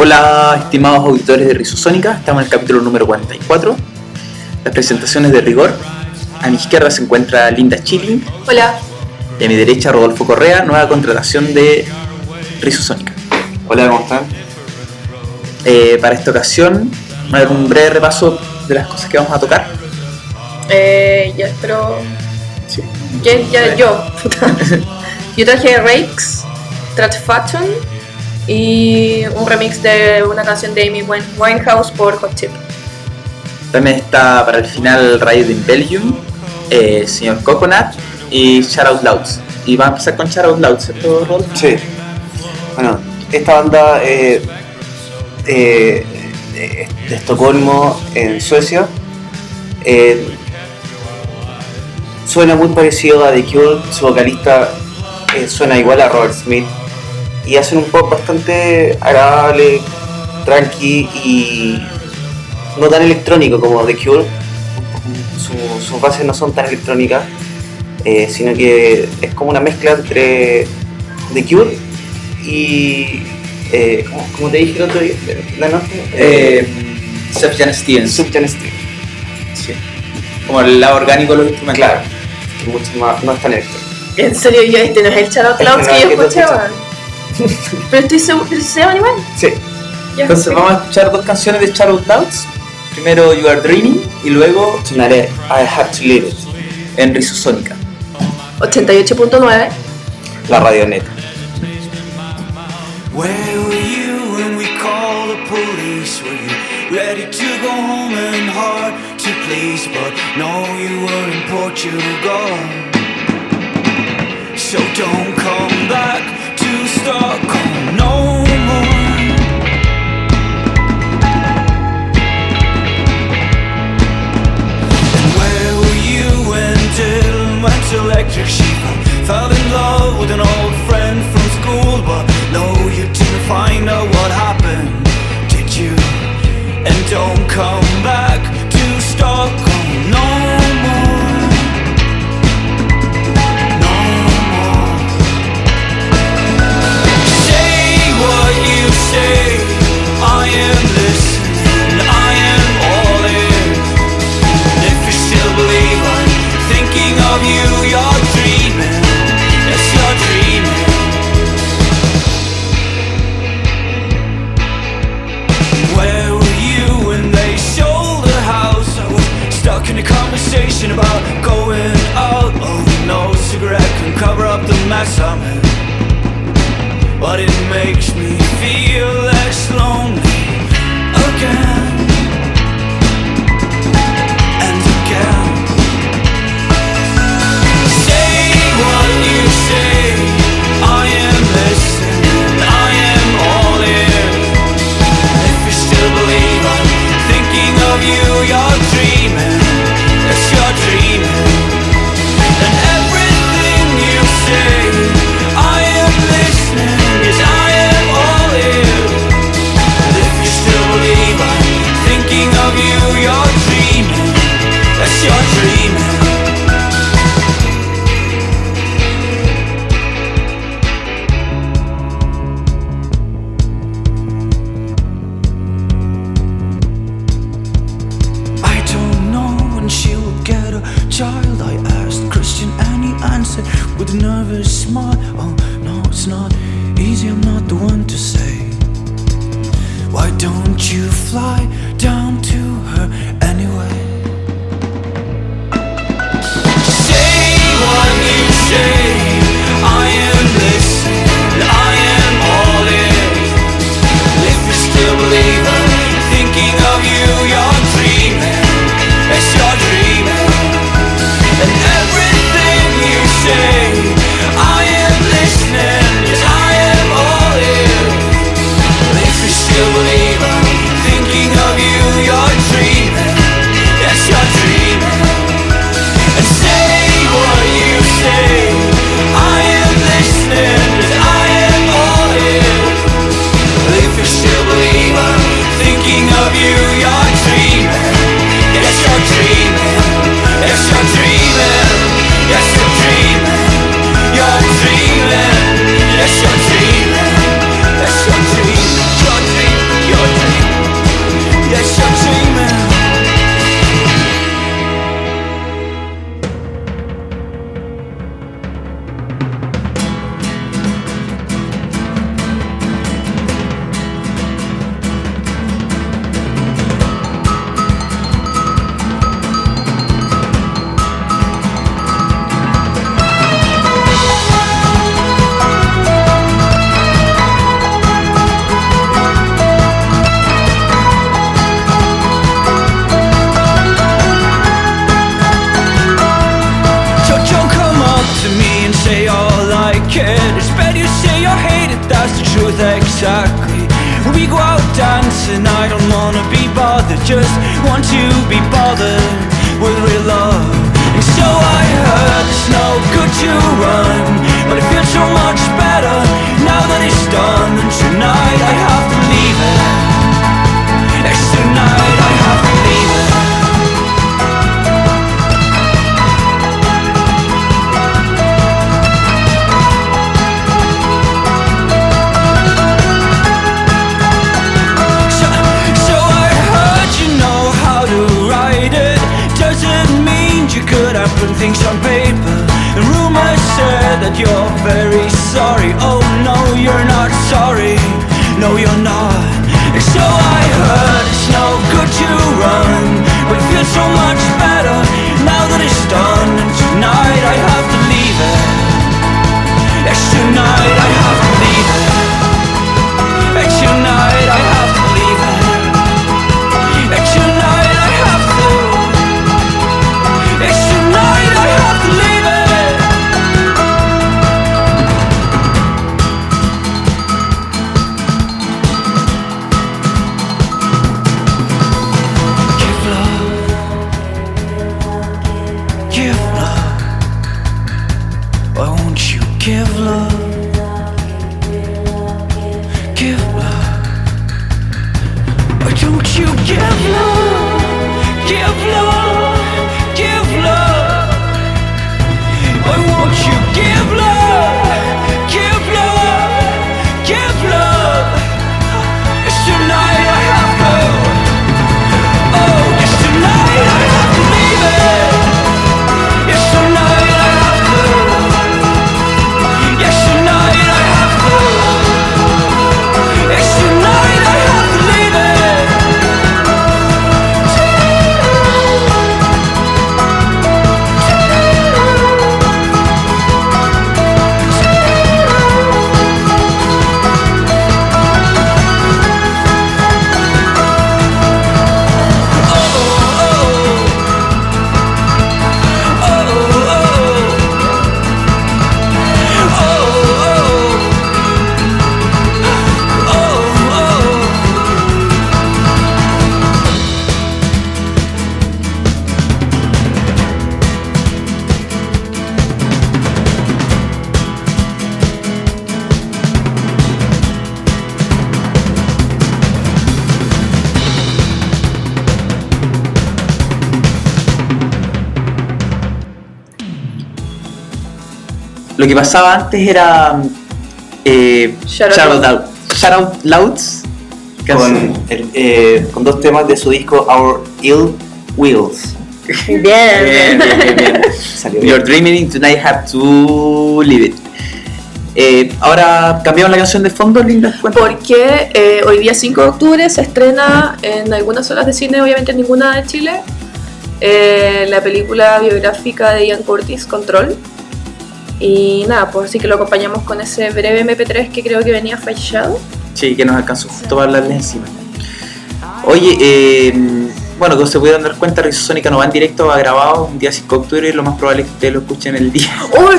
Hola, estimados auditores de Rizosónica, estamos en el capítulo número 44. Las presentaciones de rigor. A mi izquierda se encuentra Linda Chilling. Hola. Y a mi derecha Rodolfo Correa, nueva contratación de Rizosónica. Hola, ¿cómo están? Para esta ocasión, vamos a dar un breve repaso de las cosas que vamos a tocar. Ya, pero... Sí. Yo traje Rakes, Stratisfaction y un remix de una canción de Amy Winehouse por Hot Chip. También está para el final Riot in Belgium, Señor Coconut y Shout Out Louds. Y vamos a empezar con Shout Out Louds, ¿cierto, Rodolfo? Sí. Bueno, esta banda de Estocolmo, en Suecia, suena muy parecido a The Cure. Su vocalista suena igual a Robert Smith y hacen un pop bastante agradable, tranqui y no tan electrónico como The Cure. Sus bases no son tan electrónicas, sino que es como una mezcla entre The Cure y como te dije el otro día, la noche, Sufjan Stevens. Sufjan Stevens. Sí. Como el lado orgánico de los instrumentos. Claro, que mucho más, no es tan electrónico. En serio, yo este no es el Shout Out Louds no, que yo que tú escuchaba. Pero estoy seguro que se llaman igual. Sí. Ya, Entonces sí. vamos a escuchar dos canciones de Shout Out Louds. Primero You Are Dreaming y luego Sonaré I Have to Live It, en Rizosónica. 88.9. la radioneta. Where were you when we called the police? Were you ready to go home and hard to please? But no, you were in Portugal. So don't come back to Stockholm no more. And where were you when Dylan went electric sheep? Fell in love with an old friend from school, but no, you didn't find out what happened, did you? And don't come back to Stockholm no more. No more. Say what you say, I am listening, I am all ears. If you still believe I'm thinking of you, you're dreaming. Yes, you're dreaming. Where were you when they sold the house? I was stuck in a conversation about going out. Oh, no cigarette can cover up the mess I'm in, but it makes me feel less lonely again and again. Say what you say, I am listening, I am all ears. If you still believe I'm thinking of you, you're dreaming, yes, you're dreaming. And everything you say, I am listening, yes, I am all ears. And if you still believe I'm thinking of you, you're dreaming, yes, you're dreaming. I don't know when she will get a child. I asked Christian and he answered with a nervous smile. Oh no, it's not easy, I'm not the one to say. Why don't you fly down to her anyway? Say what you say, I am listening, I am all ears. If you still believe I'm thinking of you, you're dreaming, yes, you're dreaming. And everything you say, I am exactly. We go out dancing, I don't wanna be bothered, just want to be bothered with real love. And so I heard it's no good to run, but it feels so much better now that it's done. And tonight I have to leave it. Yes, tonight I have to leave it. So I heard you know how to write it. Doesn't mean you could have put things on paper. And rumors said that you're very sorry. Oh no, you're not sorry. No, you're not. And so I heard it's no good to run, but it feels so much better now that it's done. And tonight I have to leave it. Yes, tonight I have to leave it. And tonight I have to leave it. And tonight I have to. Yes, tonight I have to leave it. Give love, why won't you give love? Give love, why don't you give love? Give love, give love, why won't you give love? Give love, give love. Yes, tonight I have to. Oh, yes, tonight I have to leave it. Yes, tonight I have to. Yes, tonight I have to. Yes, tonight I have to leave it. Lo que pasaba antes era Shout Out Louds con dos temas de su disco Our Ill Wills. Bien. Salió bien. You're Dreaming Tonight Have to Leave It. Ahora cambiamos la canción de fondo, Linda. Cuéntame. Porque hoy día 5 de octubre se estrena en algunas salas de cine, obviamente en ninguna de Chile, la película biográfica de Ian Curtis, Control. Y nada, pues así que lo acompañamos con ese breve MP3 que creo que venía fallado. Sí, que nos alcanzó justo para hablarles encima. Oye, bueno, como se pudieron dar cuenta, Rizosónica no va en directo, va grabado un día 5 de octubre y lo más probable es que ustedes lo escuchen el día.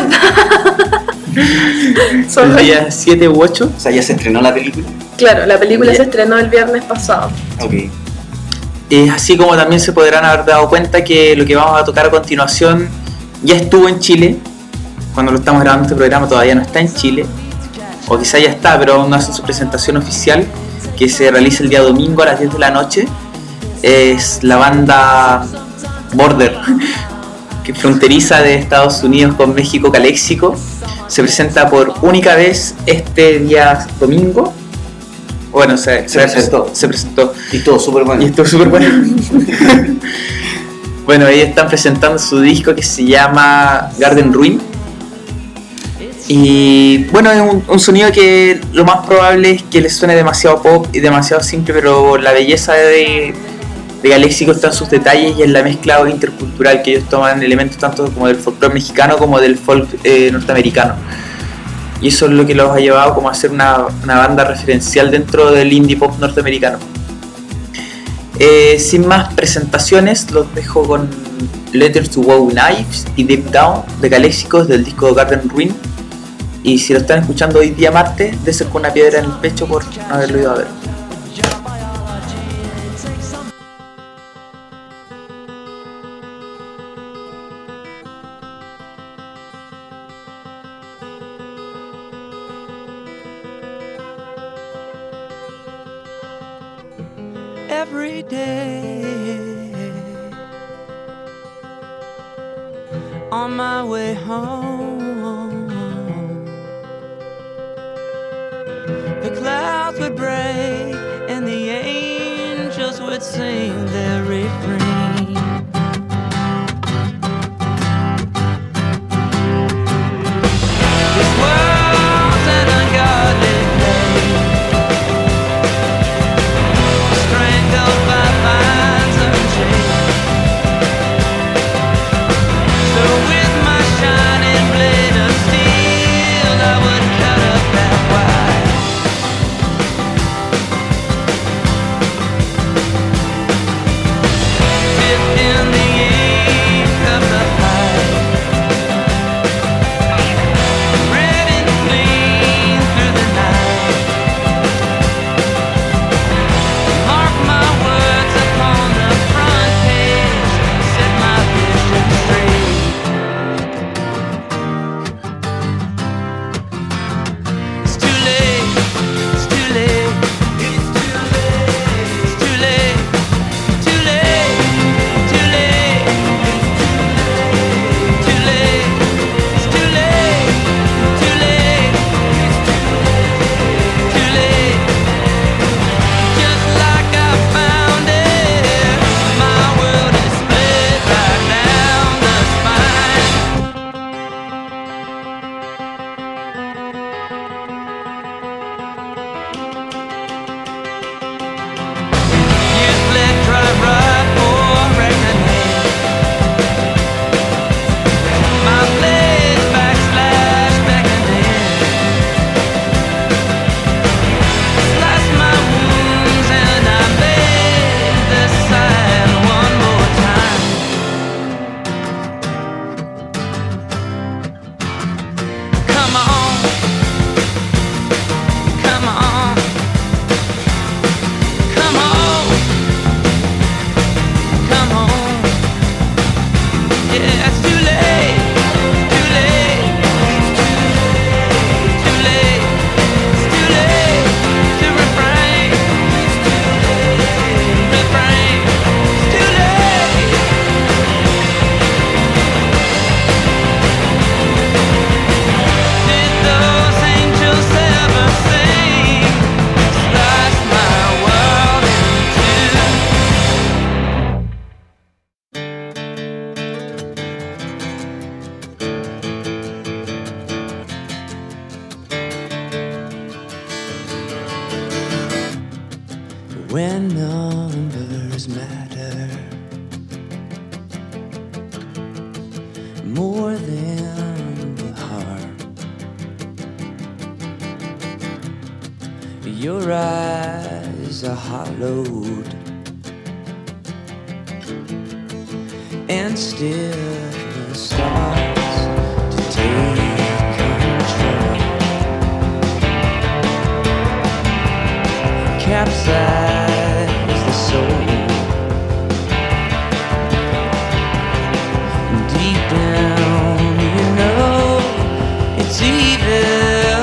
El día 7 u 8. O sea, ya se estrenó la película. Claro, la película se estrenó el viernes pasado. Ok. Así como también se podrán haber dado cuenta que lo que vamos a tocar a continuación ya estuvo en Chile. Cuando lo estamos grabando este programa todavía no está en Chile, o quizá ya está, pero aún no hace su presentación oficial, que se realiza el día domingo a las 10 de la noche. Es la banda Border, que fronteriza de Estados Unidos con México, Caléxico. Se presenta por única vez este día domingo. Bueno, se presentó. Y todo súper bueno. Y estuvo súper bueno. Bueno, ellos están presentando su disco que se llama Garden Ruin. Y bueno, es un sonido que lo más probable es que les suene demasiado pop y demasiado simple, pero la belleza de Caléxico está en sus detalles y en la mezcla intercultural, que ellos toman elementos tanto como del folclore mexicano como del folk norteamericano. Y eso es lo que los ha llevado como a ser una banda referencial dentro del indie pop norteamericano. Sin más presentaciones, los dejo con Letters to Wow Knives y Deep Down de Caléxico del disco Garden Ruin. Y si lo están escuchando hoy día martes, dense con una piedra en el pecho por no haberlo ido a ver. Every day on my way home, the clouds would break and the angels would sing their refrain. This world's an ungodly place, strangled by vines unchained. So with my shining blade of steel, I would cut up that wire. Dipped in the ink of the pipe, red and clean through the night. Mark my words upon the front page, set my vision straight. It's too late, it's too late, it's too late, it's too late, too late, too late, too late, it's too late, too late, too late. Just like I found it, my world is split right down the spine. You split right for reckoning. My blade backslash beckoning. Slice my wounds and I made the sign one more time. Come on, come on, come on, come on. Yeah, it's too late, too late, too late, it's too late to refrain, refrain, it's too late. Did those angels ever sing? Slice my world in two. When numbers matter more than the heart, your eyes are hollowed and stillness starts to take control. Capsize the soul. Deep down, you know it's evil.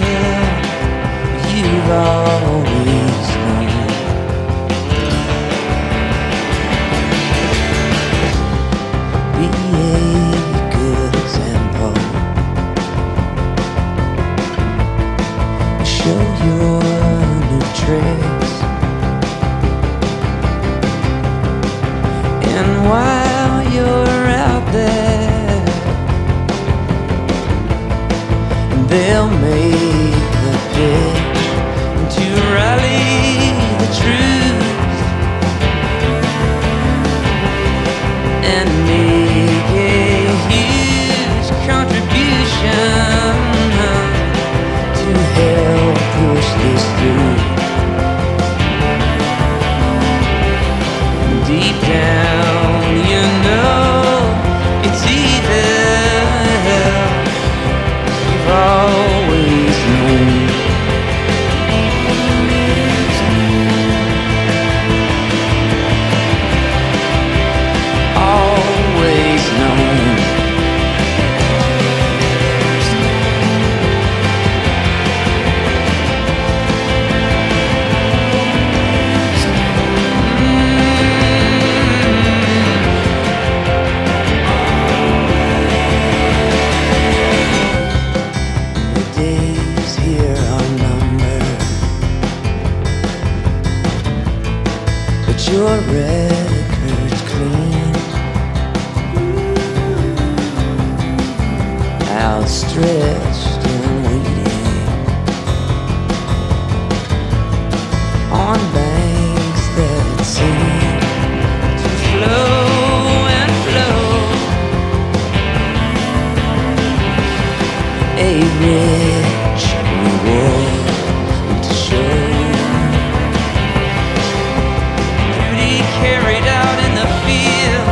You've always known. Be a good example. Show your new tricks. And while you're out there, they'll make the pitch to rally the troops and make a huge contribution to help push this through. Deep down, you know it's evil. You've always stretched and waiting on banks that seem to flow and flow. A rich reward to show. Duty carried out in the field.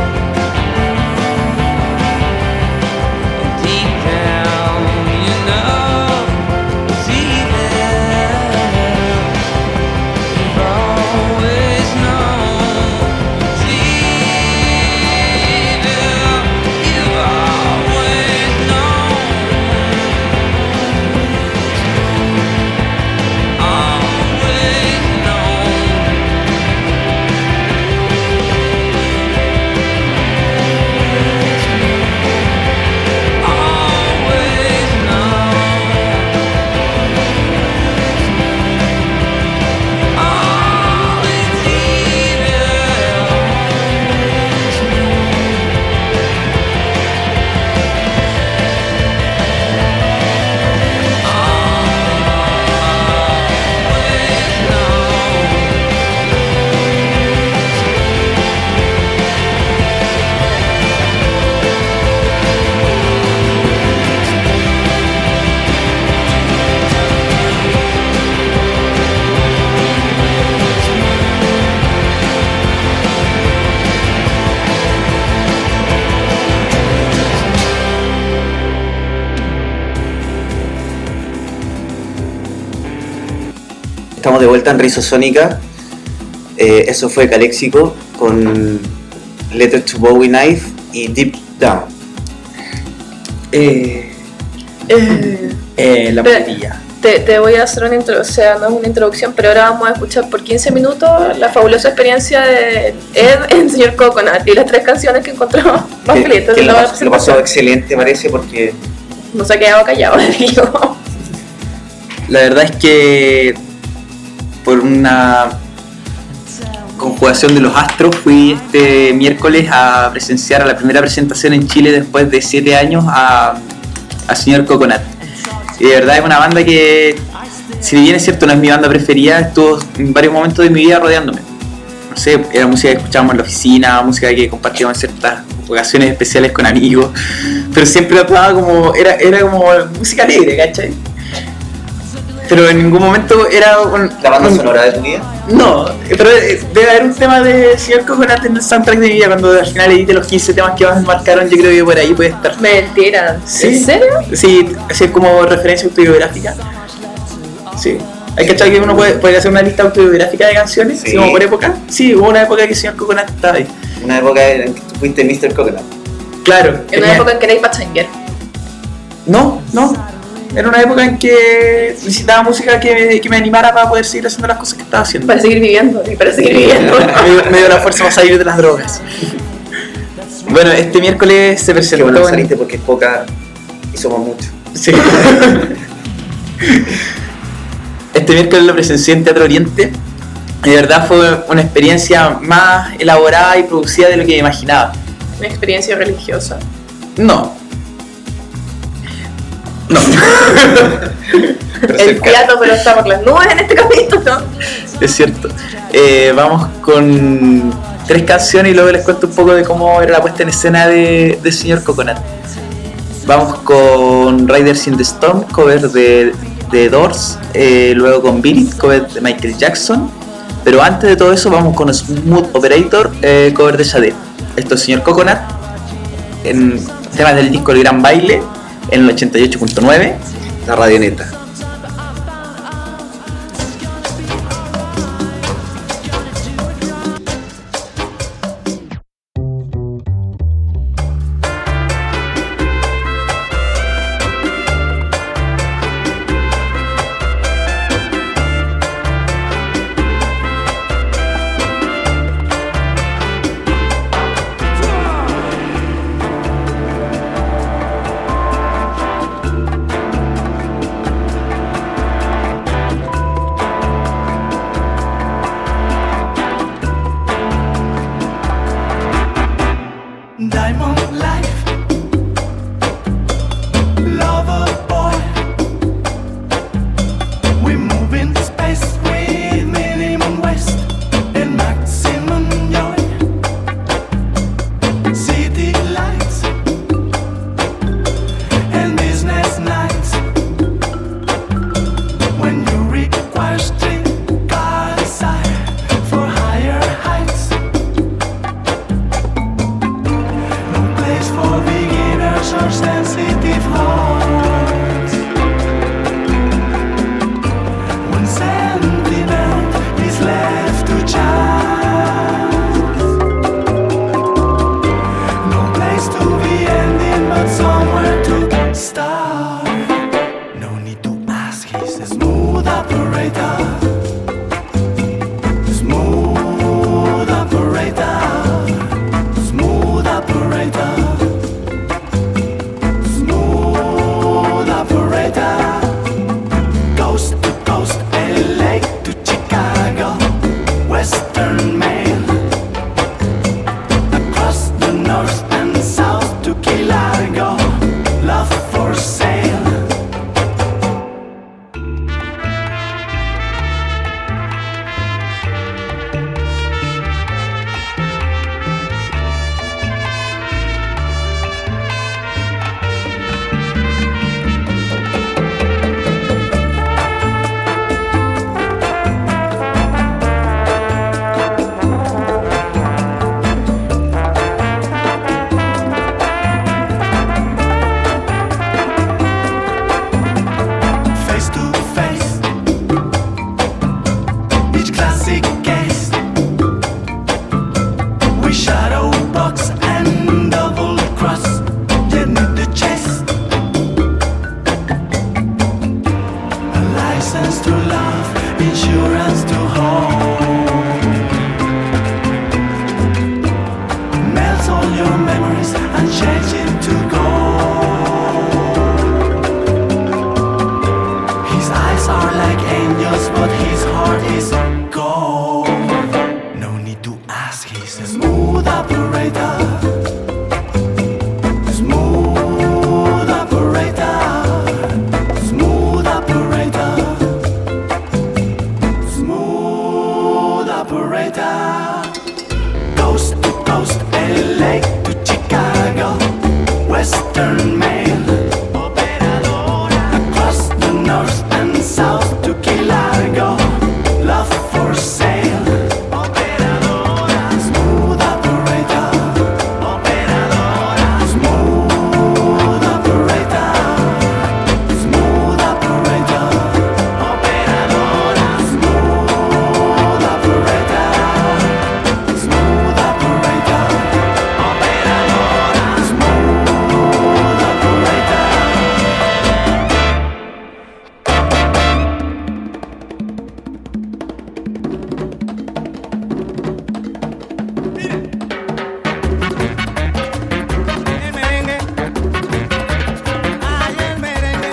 Deep down, you know, it's evil. You've always known it's evil. You've always known. Always known. Always known. All is Estamos de vuelta en Rizosónica. Eso fue Calexico con Letter to Bowie Knife y Deep Down. La muletilla. Te voy a hacer una introducción, o sea, no es una introducción, pero ahora vamos a escuchar por 15 minutos la fabulosa experiencia de Ed en Señor Coconut y las 3 canciones que encontramos más felices. Que lo pasó excelente, parece, porque No se ha quedado callado, digo. La verdad es que por una conjugación de los astros fui este miércoles a presenciar a la primera presentación en Chile después de 7 años a Señor Coconut. Y de verdad es una banda que, si bien es cierto no es mi banda preferida, estuvo en varios momentos de mi vida rodeándome. No sé, era música que escuchábamos en la oficina, música que compartíamos en ciertas ocasiones especiales con amigos, pero siempre lo tomaba como, era como música alegre, ¿cachai? Pero en ningún momento era ¿la banda sonora de tu vida? No, pero debe haber un tema de Señor Coconut en el soundtrack de mi vida. Cuando al final edite los 15 temas que más me marcaron, yo creo que por ahí puede estar. Mentira. ¿Sí? ¿En serio? Sí, así como referencia autobiográfica. Sí. ¿Hay cachado que uno puede hacer una lista autobiográfica de canciones? Sí. ¿Sí, como por época? Sí, hubo una época que Señor Coconut estaba ahí. Una época en que tú fuiste Mr. Coconut. Claro. En una época en que erais Pachanger. No. Era una época en que necesitaba música que me animara para poder seguir haciendo las cosas que estaba haciendo. Para seguir viviendo, y para seguir viviendo. Me dio la fuerza para salir de las drogas. Bueno, este miércoles se Qué presentó bueno que en- saliste porque es poca y somos muchos. Sí. Este miércoles lo presencié en Teatro Oriente. De verdad fue una experiencia más elaborada y producida de lo que me imaginaba. Una experiencia religiosa. No. El teatro, pero está por las nubes en este capítulo. Es cierto. Vamos con 3 canciones y luego les cuento un poco de cómo era la puesta en escena de Señor Coconut. Vamos con Riders in the Storm, cover de Doors, luego con Beat It, cover de Michael Jackson, pero antes de todo eso vamos con Smooth Operator, cover de Sade. Esto es Señor Coconut, en temas del disco El Gran Baile, en el 88.9. La radioneta. Diamond life, lover to Key Largo, love for sale. Face to face, each classic case. We shadow box and double cross. You need to chase a license to love, insurance to hold. Melts all your memories and change it to gold. His eyes are like angels, but his heart is gold. No need to ask, he's a smooth operator. Smooth operator. Smooth operator. Smooth operator. Coast to coast, LA to Chicago, Western Mail. Across the north and south to Key Largo, love for sale. Smooth operator. Smooth operator. Smooth operator. Smooth operator. Smooth operator. Smooth operator. El merengue, ay el merengue,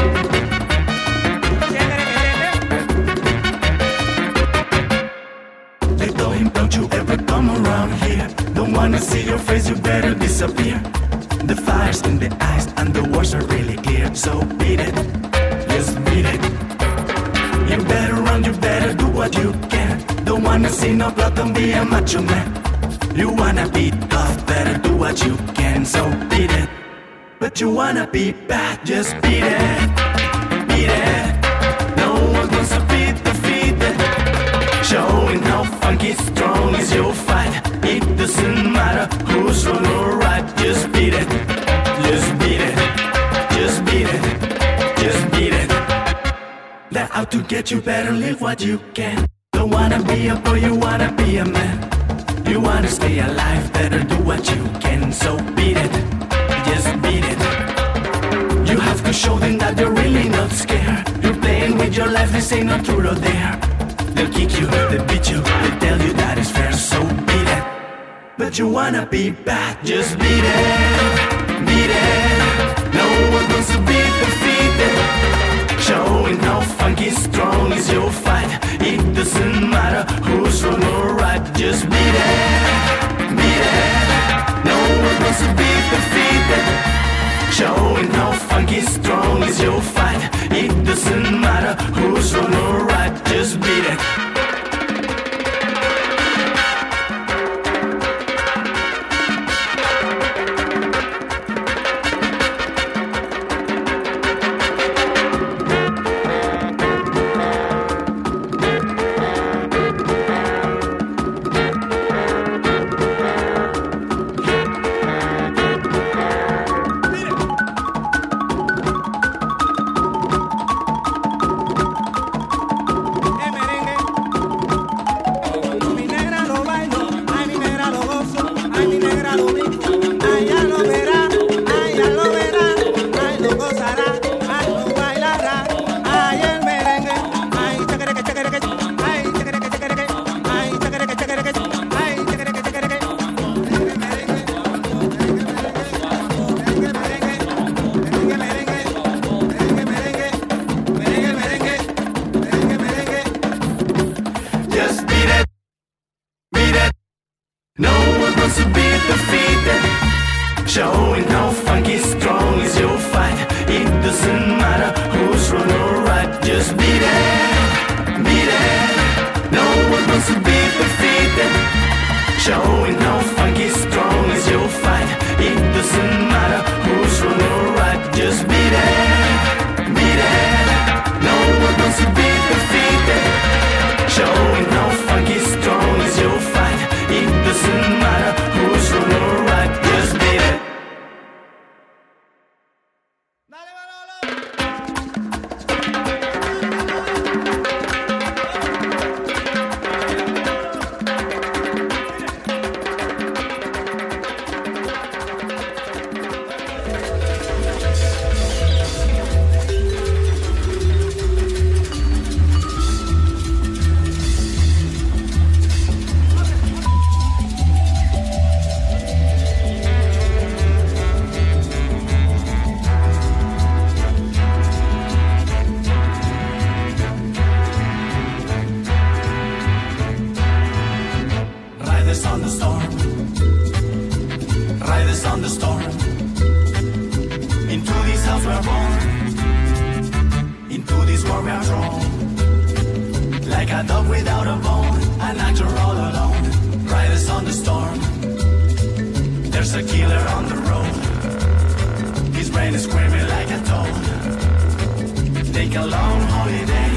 They told him, don't you ever come around here. Don't wanna see your face, you better disappear. The fire's in the eyes and the words are really clear. So beat it, just beat it. You better run, you better do what you can. Don't wanna see no blood, don't be a macho man. You wanna be tough, better do what you can. So beat it, but you wanna be bad, just beat it, beat it. No one wants to be defeated. Showing how funky strong is your fight. It doesn't matter who's wrong or right. Just beat it, just beat it, just beat it, just beat it. They're out to get you, better live what you can. Don't wanna be a boy, you wanna be a man. You wanna stay alive, better do what you can. So beat it, just beat it. You have to show them that you're really not scared. You're playing with your life, this ain't no truth or dare. They'll kick you, they'll beat you, they'll tell you that it's fair, so beat it. But you wanna be bad, just beat it, beat it. No one wants to be defeated. Showing how funky strong is your fight. It doesn't matter who's wrong or right, just beat it, beat it. No one wants to be defeated. Showing how funky strong is your fight. It doesn't matter who's wrong or right, just beat it. doesn't matter who's wrong or right, just beat it, beat it. No one wants to be defeated. Showing how funky strong is your fight. It doesn't matter who's wrong or right, just beat it. Riders on the storm, riders on the storm. Into this house we are born, into this world we are thrown. Like a dog without a bone, an actor all alone. Riders on the storm, there's a killer on the road. His brain is screaming like a toad. Take a long holiday,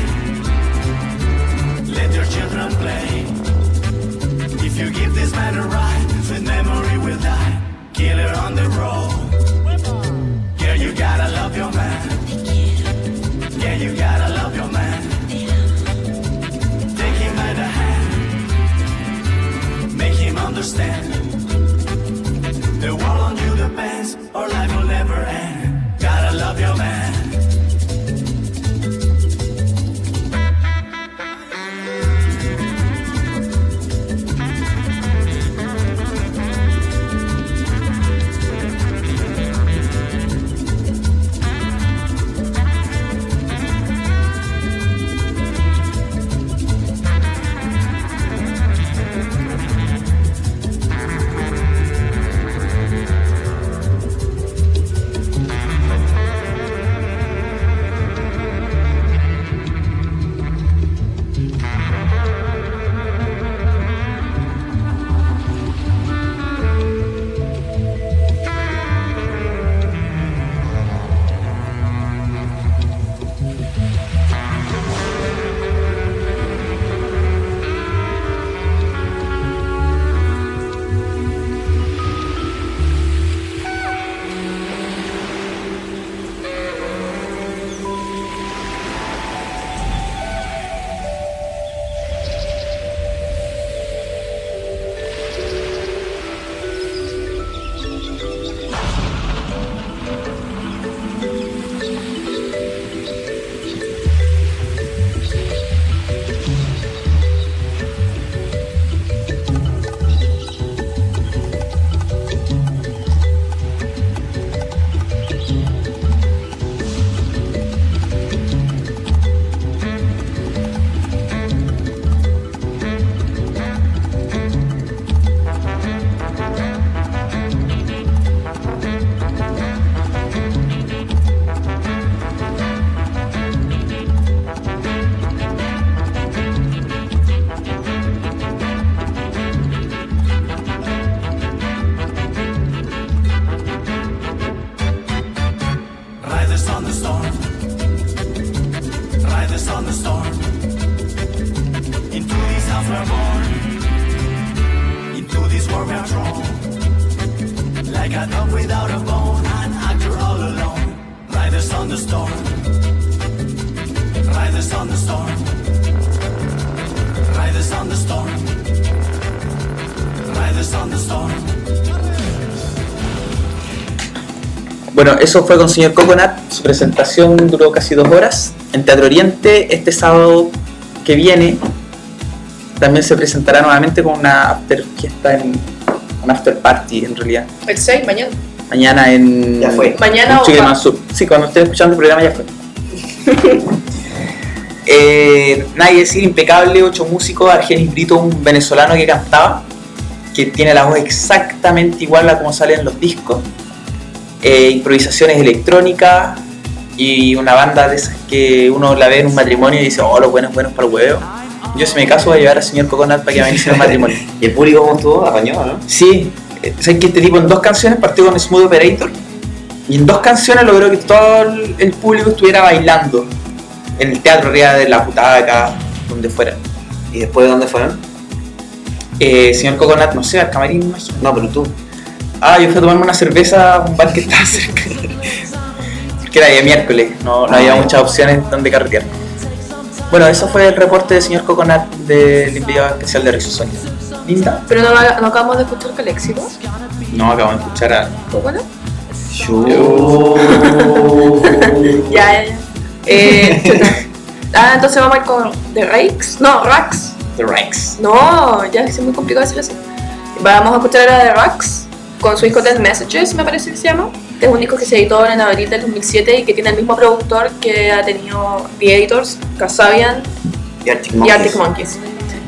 let your children play. If you give this man a ride, sweet memory will die. Killer on the road. Yeah, you gotta love your man. Yeah, you gotta love your man. Take him by the hand, make him understand. The world on you depends, or life will never end. Gotta love your man. Bueno, eso fue con Señor Coconut. Su presentación duró casi 2 horas en Teatro Oriente. Este sábado que viene también se presentará nuevamente con una after fiesta, una after party en realidad. El 6, mañana. Mañana en... Ya fue. Mañana en Chiquimán Sur. Sí, cuando estén escuchando el programa ya fue. Nada que decir, impecable, 8 músicos, Argenis Brito, un venezolano que cantaba, que tiene la voz exactamente igual a como sale en los discos. Improvisaciones electrónicas y una banda de esas que uno la ve en un matrimonio y dice, oh, los buenos para el huevo. Yo si me caso voy a llevar al señor Coconut para que me inicie un matrimonio. ¿Y el público cómo estuvo? ¿Apañó, no? Sí, ¿sabes que este tipo en 2 canciones partió con Smooth Operator? Y en 2 canciones logró que todo el público estuviera bailando en el teatro arriba de la butaca, donde fuera. ¿Y después de dónde fueron? Señor Coconut, no sé, al camarín, me imagino. No, pero tú. Yo fui a tomarme una cerveza a un bar que estaba cerca. Porque era de miércoles, no había muchas opciones donde carretear. Bueno, eso fue el reporte de señor Coconut del enviado especial de Rizosónica. Linda. Pero no acabamos de escuchar Caléxico. No, acabamos de escuchar a... Bueno. Ya. Chuta. Entonces vamos a ir con The Rakes. No, Rax. The Rakes. No, ya es muy complicado decirlo así. Vamos a escuchar a The Rax con su disco 10 Messages, me parece que se llama. Es un disco que se editó en abril del 2007 y que tiene el mismo productor que ha tenido The Editors, Kasabian Y Arctic y Monkeys. Arctic Monkeys.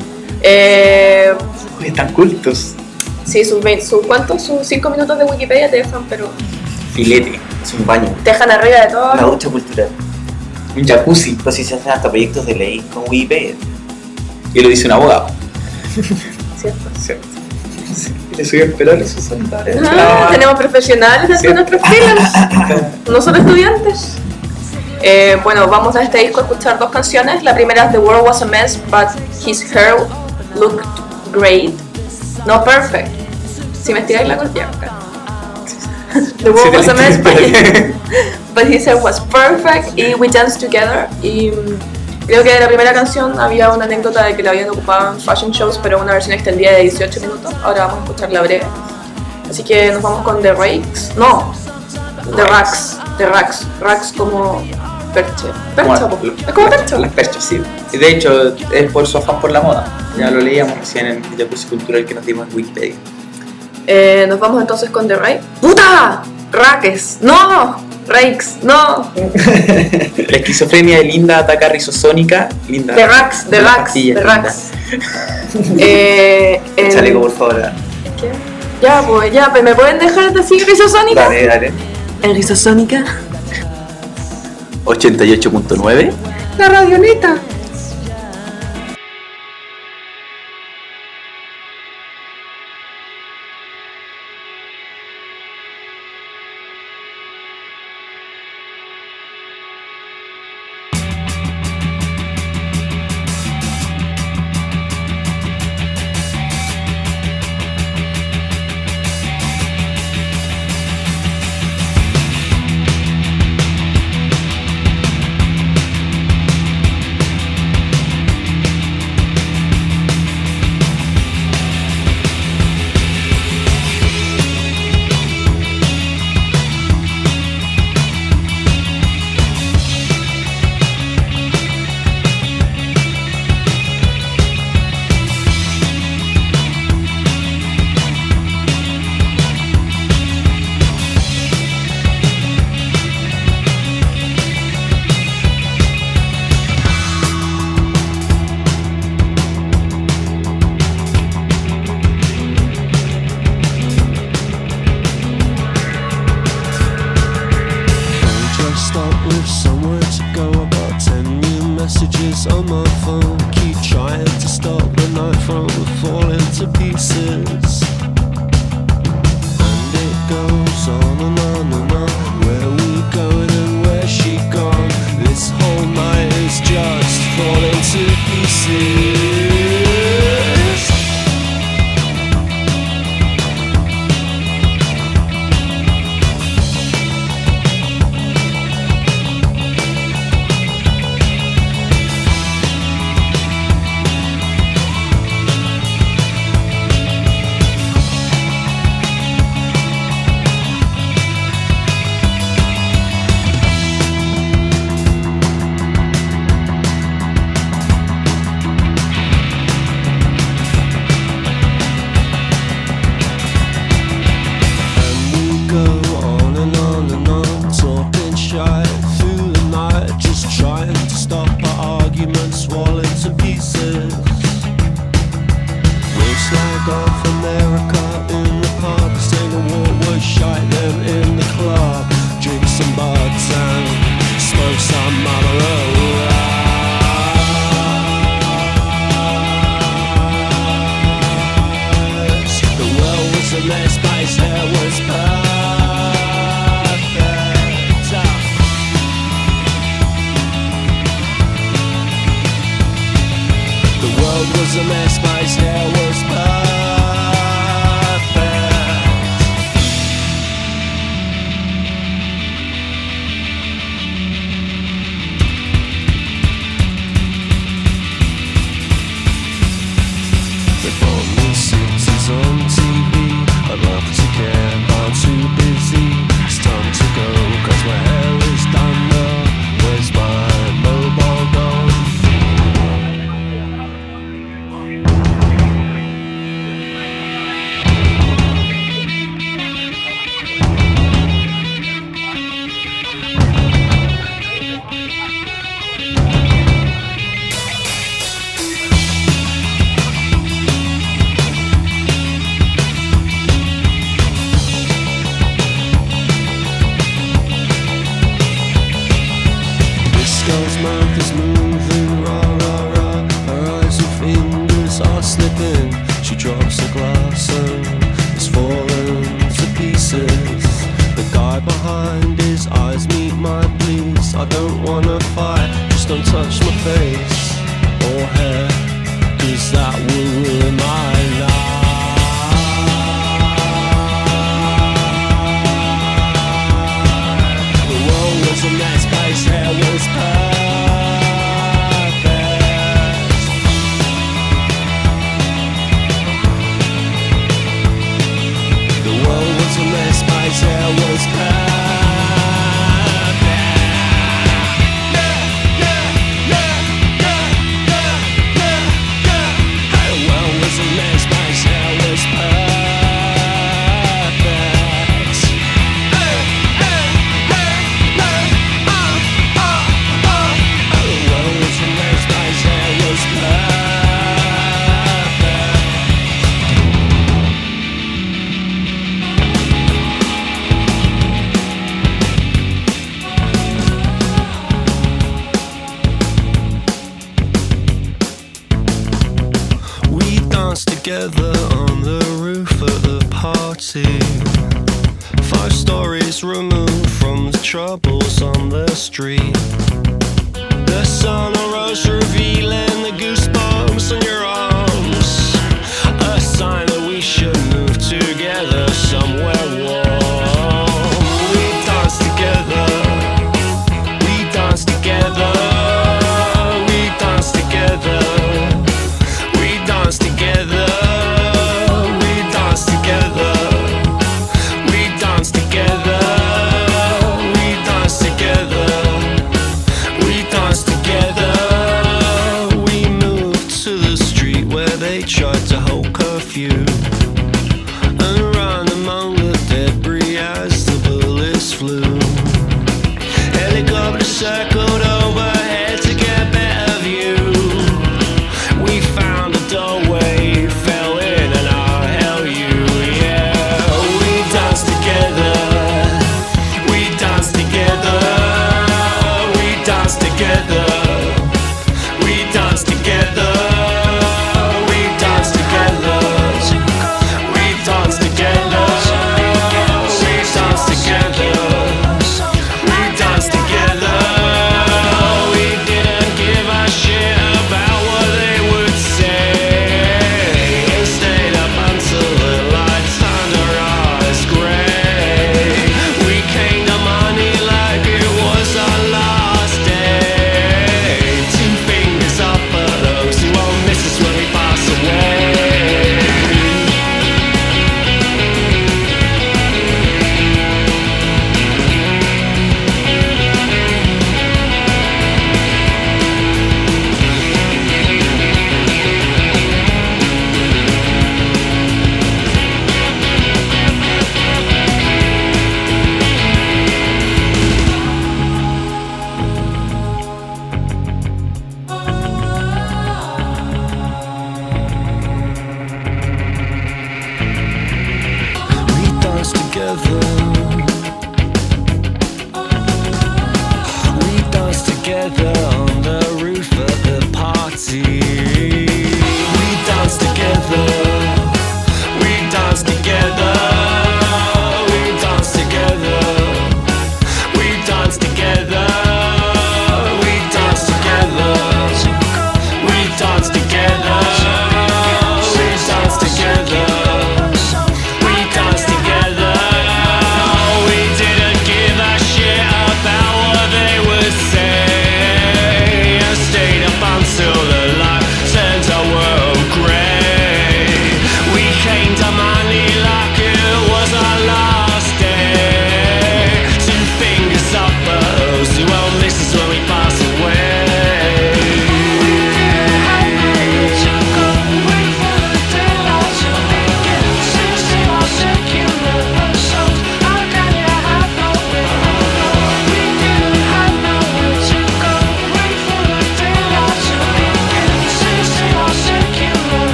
Uy, están cultos. Sí, sus 5 minutos de Wikipedia te dejan, pero Filete. Es un baño. te dejan arriba de todo. Una ducha cultural. Un jacuzzi. Pero si se hacen hasta proyectos de ley con Wikipedia. Y lo dice un abogado. ¿Cierto? ¿Cierto? Sí, le subió el pelo a Rizosónica. Tenemos profesionales dentro de nuestros filas, no solo estudiantes. Bueno, vamos a este disco a escuchar 2 canciones. La primera es The World Was a Mess, but His Hair Looked Great. No, perfect. Si me estiráis la cortilla. The World Was a Mess, but His Hair Was Perfect. Y We Danced Together. Y creo que de la primera canción había una anécdota de que la habían ocupado en fashion shows, pero una versión extendida de 18 minutos. Ahora vamos a escucharla breve. Así que nos vamos con The Rakes. No, The Rax. The Rax. Rax como perche. Percha, po. Es como percha. Las perchas, sí. Y de hecho, es por su afán por la moda. Ya lo leíamos recién en el jacuzzi cultural que nos dimos en Wikipedia. Nos vamos entonces con The Rakes. ¡Puta! Raques. ¡No! Rakes. ¡No! La esquizofrenia de Linda ataca a Rizosónica. Linda. The Rax. The Las Rax. pastillas, The Rax. El chaleco, por favor. ¿Qué? Ya, pues, ¿me pueden dejar decir Rizosónica? Dale. En Rizosónica. 88.9. La radioneta. on my phone, keep trying to stop the night from falling to pieces. And it goes on and on and on. Where we going and where's she gone? This whole night is just falling to pieces. was a mess, but his hair was perfect. The bombing cities on TV. I'd love to care, but I'm too busy. It's time to go, cause my hair is done now. Where's my mobile gone? This girl's mouth is moving, rah rah rah. Her eyes and fingers are slipping. She drops a glass and it's fallen to pieces. The guy behind his eyes meet my pleas. I don't wanna fight, just don't touch my face or hair, cause that will ruin my life. The world was a mess, but his hair was perfect. The world was a mess, but his hair was perfect. The world was a mess, but his hair was perfect. We danced together on the roof of the party. 5 stories removed from the troubles on the street. The sun arose, revealing the goosebumps on your arms. A sign that we should move together somewhere warm. We danced together. We danced together. We danced together. We danced together. We danced together. We danced together. We danced together. We danced together. We moved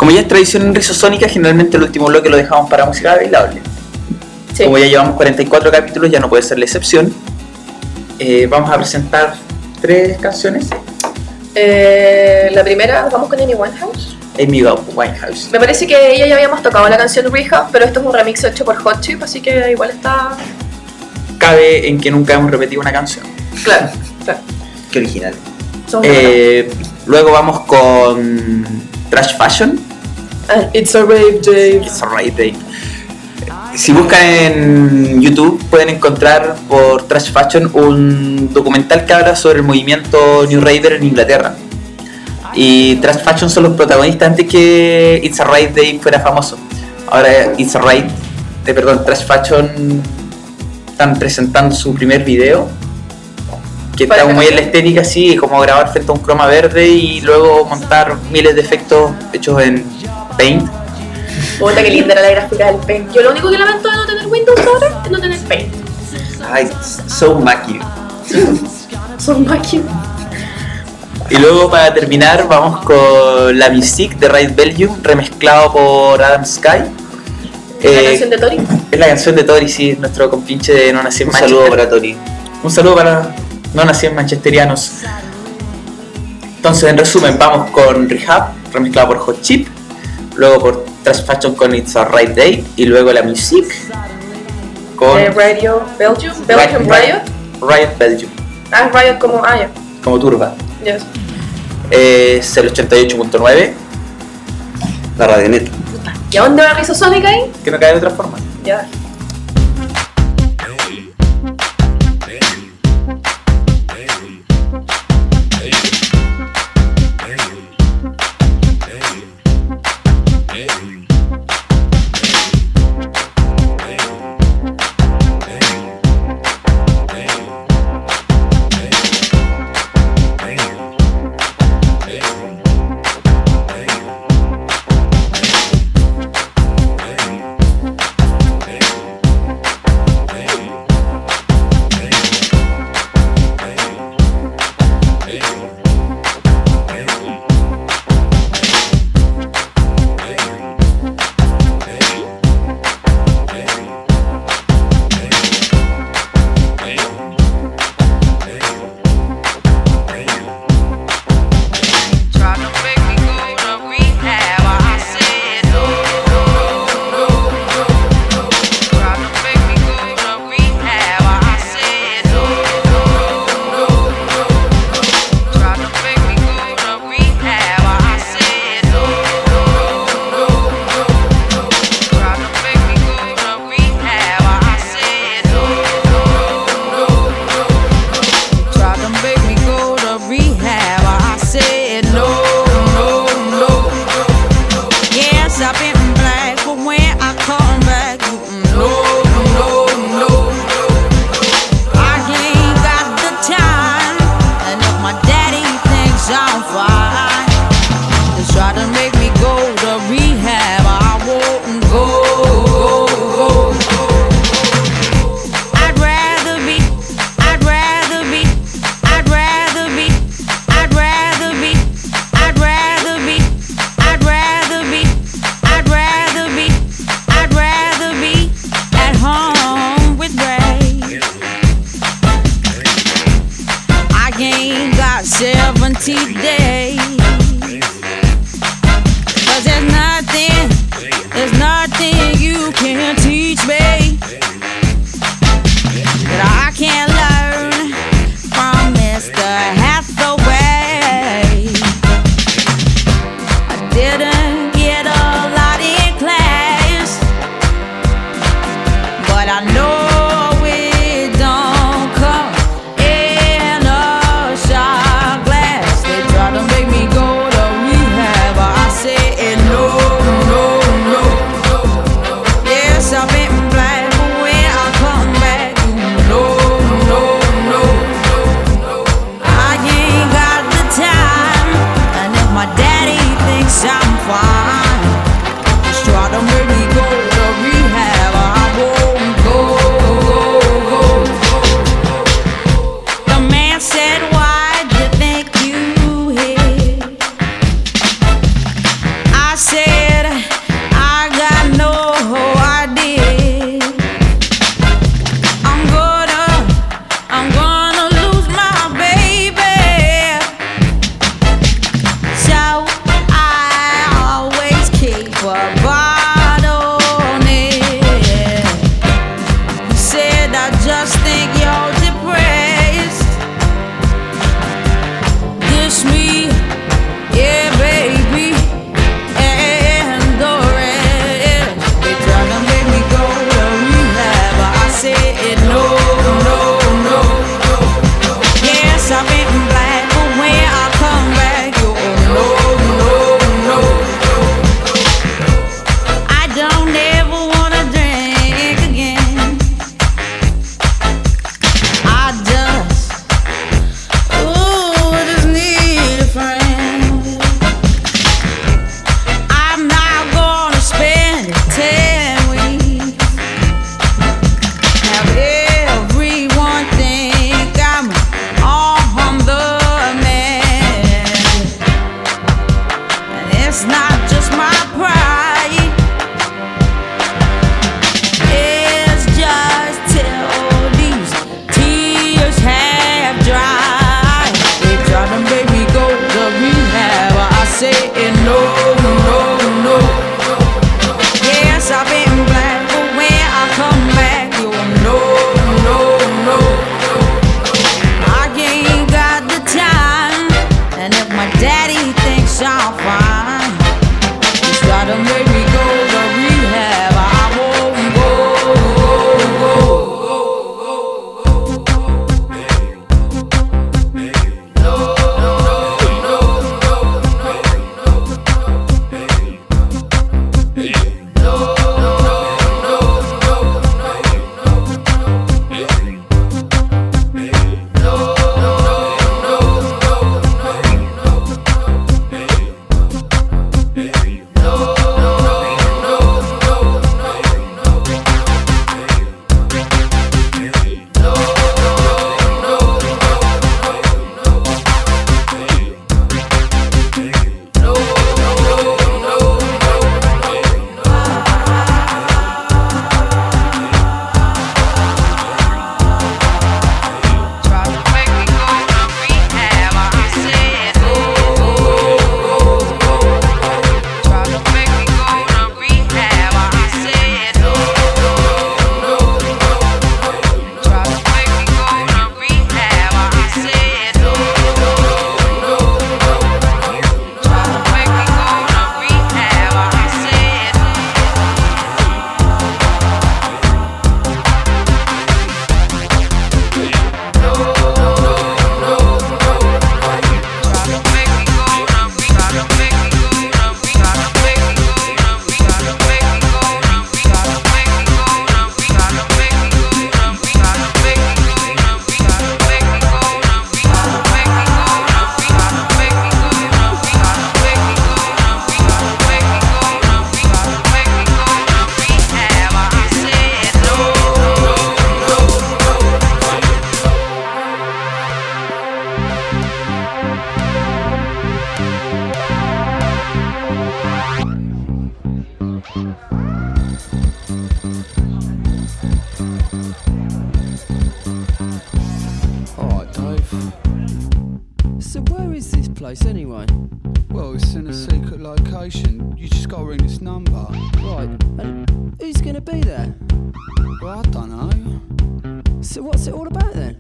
Como ya es tradición en Rizosónica, generalmente el último bloque lo dejamos para música bailable. Sí. Como ya llevamos 44 capítulos, ya no puede ser la excepción. Vamos a presentar 3 canciones. La primera, vamos con Amy Winehouse. Amy Winehouse. Me parece que ella ya habíamos tocado la canción Rehab, pero esto es un remix hecho por Hot Chip, así que igual está... Cabe en que nunca hemos repetido una canción. Claro, claro. Qué original. Son buenos. Luego vamos con Trash Fashion. And It's a Rave, Dave. It's alright, Dave. Si buscan en YouTube pueden encontrar por Trash Fashion un documental que habla sobre el movimiento New Raver en Inglaterra. Y Trash Fashion son los protagonistas antes que It's Alright Dave fuera famoso. Ahora Trash Fashion están presentando su primer video, que está muy en la estética así, como grabar frente a un croma verde y luego montar miles de efectos hechos en Paint. Puta, que linda era la gráfica del Paint. Yo lo único que lamento de no tener Windows ahora es no tener Paint. Ay, so Mackie. Son máquinas. Y luego para terminar vamos con La Musique de Riot Belgium, remezclado por Adam Sky. La canción de Tori. Es la canción de Tori, sí, nuestro compinche de No Nací en Un Manchester. saludo para Tori. Un saludo para No Nací en Manchesterianos. Entonces, en resumen, vamos con Rehab, remezclado por Hot Chip. Luego por Trash Fashion con It's Alright Day. Y luego La Musique con Radio Belgium. Belgium Riot. Riot Belgium, Ah, Riot como ya. como turba. Yes. Es el 88.9, La Radioneta. ¿Y a dónde va Rizosónica ahí? que no cae de otra forma. Ya. ain't got 70 days. sound fine. You try to make me go to rehab, I won't go. Alright, Dave. So where is this place anyway? Well, it's in a secret location. You just gotta ring this number. Right, and who's gonna be there? Well, I don't know. So what's it all about then?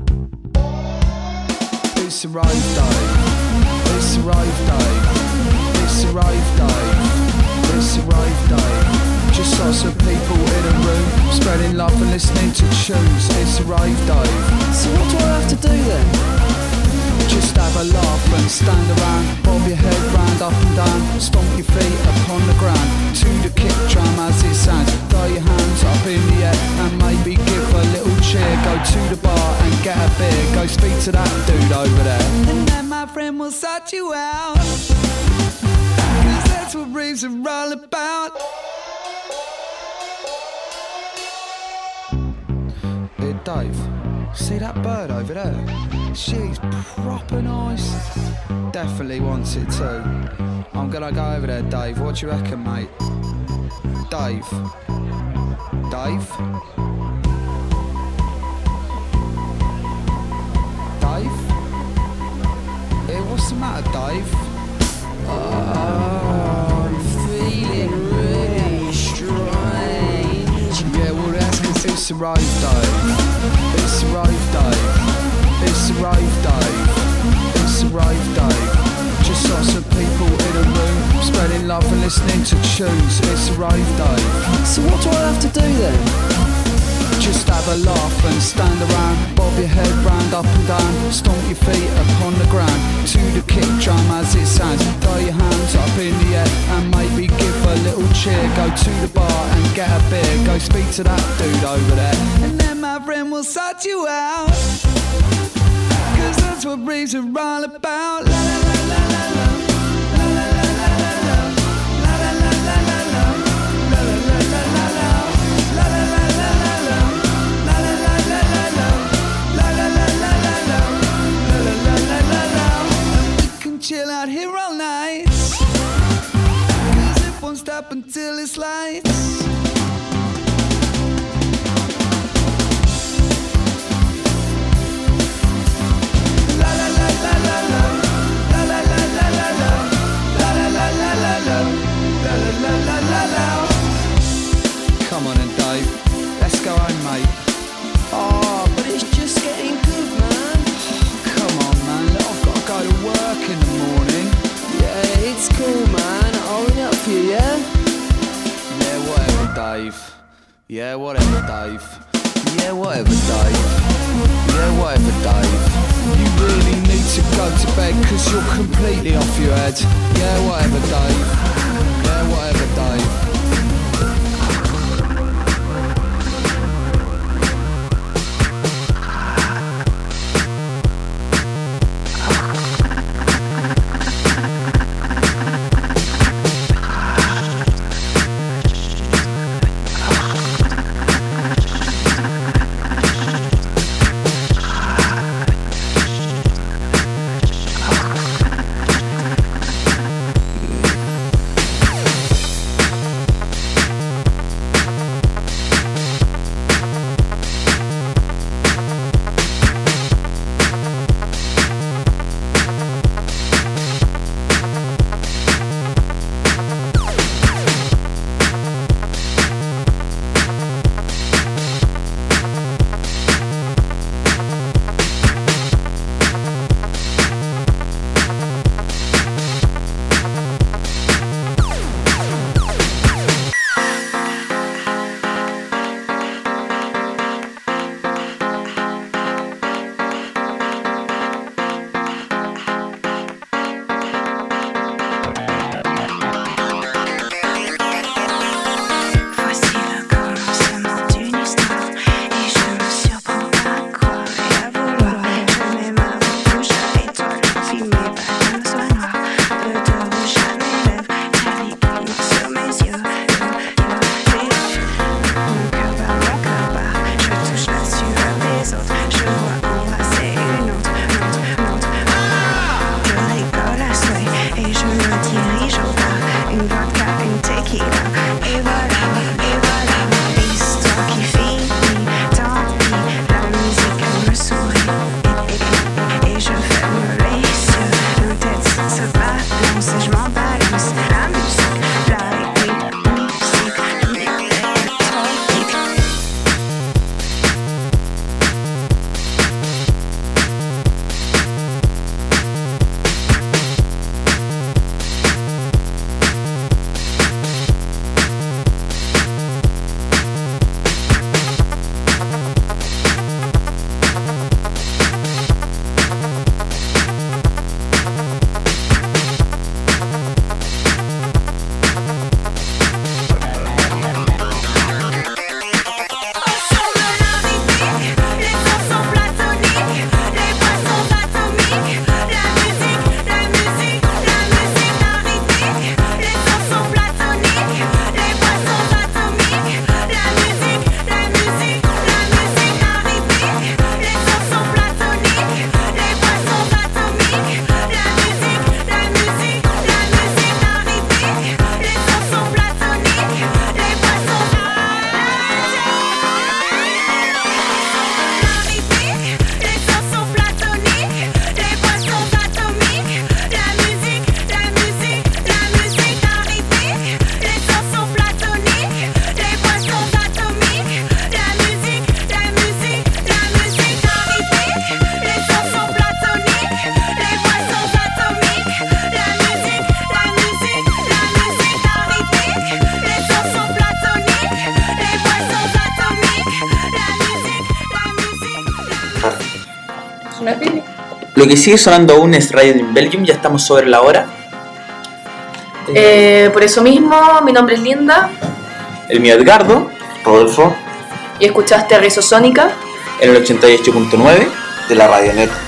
It's a rave, Dave. It's a rave, Dave. It's a rave, Dave. It's a rave, Dave. Just lots of people in a room, spreading love and listening to tunes. It's a rave, Dave. So what do I have to do then? Just have a laugh and stand around, bob your head round, up and down, stomp your feet upon the ground, to the kick drum as it sounds, throw your hands up in the air and maybe give a little cheer, go to the bar and get a beer, go speak to that dude over there. And then my friend will sort you out, 'cause that's what raves are all about. Hey Dave, see that bird over there? She's proper nice. Definitely wants it too. I'm gonna go over there, Dave. What do you reckon, mate? Dave? Dave? Dave? Hey, what's the matter, Dave? I'm feeling really strange. Yeah, well that's 'cause it's a rave, Dave. It's a rave, Dave. It's a rave, Dave. It's a rave, Dave. Just lots of people in a room, spreading love and listening to tunes. It's a rave, Dave. So what do I have to do then? Just have a laugh and stand around, bob your head round, up and down, stomp your feet upon the ground, to the kick drum as it sounds, throw your hands up in the air and maybe give a little cheer, go to the bar and get a beer, go speak to that dude over there, and then my friend will sort you out, 'cause that's what raves are all about. La la la la la la, la la la la la la, la la la la la la, la la la la la la, la la la la la la, la la la la la la, la la la la la la, la la la la la la. We can chill out here all night, 'cause it won't stop until it's lights. Come on in, Dave. Let's go home, mate. Oh, but it's just getting good, man. Come on, man. Look, I've got to go to work in the morning. Yeah, it It's cool, man. I'll ring it up for you, yeah? Yeah, whatever, Dave. Yeah, whatever, Dave. Yeah, whatever, Dave. Yeah, whatever, Dave. You really need to go to bed cause you're completely off your head. Yeah, whatever, Dave. Yeah, whatever, Dave. Lo que sigue sonando aún es Radio in Belgium, ya estamos sobre la hora. Por eso mismo, mi nombre es Linda. El mío Edgardo. Rodolfo. Y escuchaste a Rizosónica En el 88.9 de la Radionet.